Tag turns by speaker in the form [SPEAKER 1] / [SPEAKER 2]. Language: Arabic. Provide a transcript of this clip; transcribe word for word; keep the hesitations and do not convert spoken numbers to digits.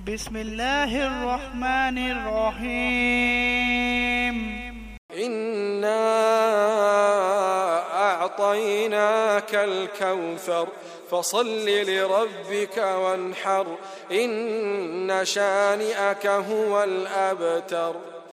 [SPEAKER 1] بسم الله الرحمن الرحيم.
[SPEAKER 2] إنا أعطيناك الكوثر فصل لربك وانحر إن شانئك هو الأبتر.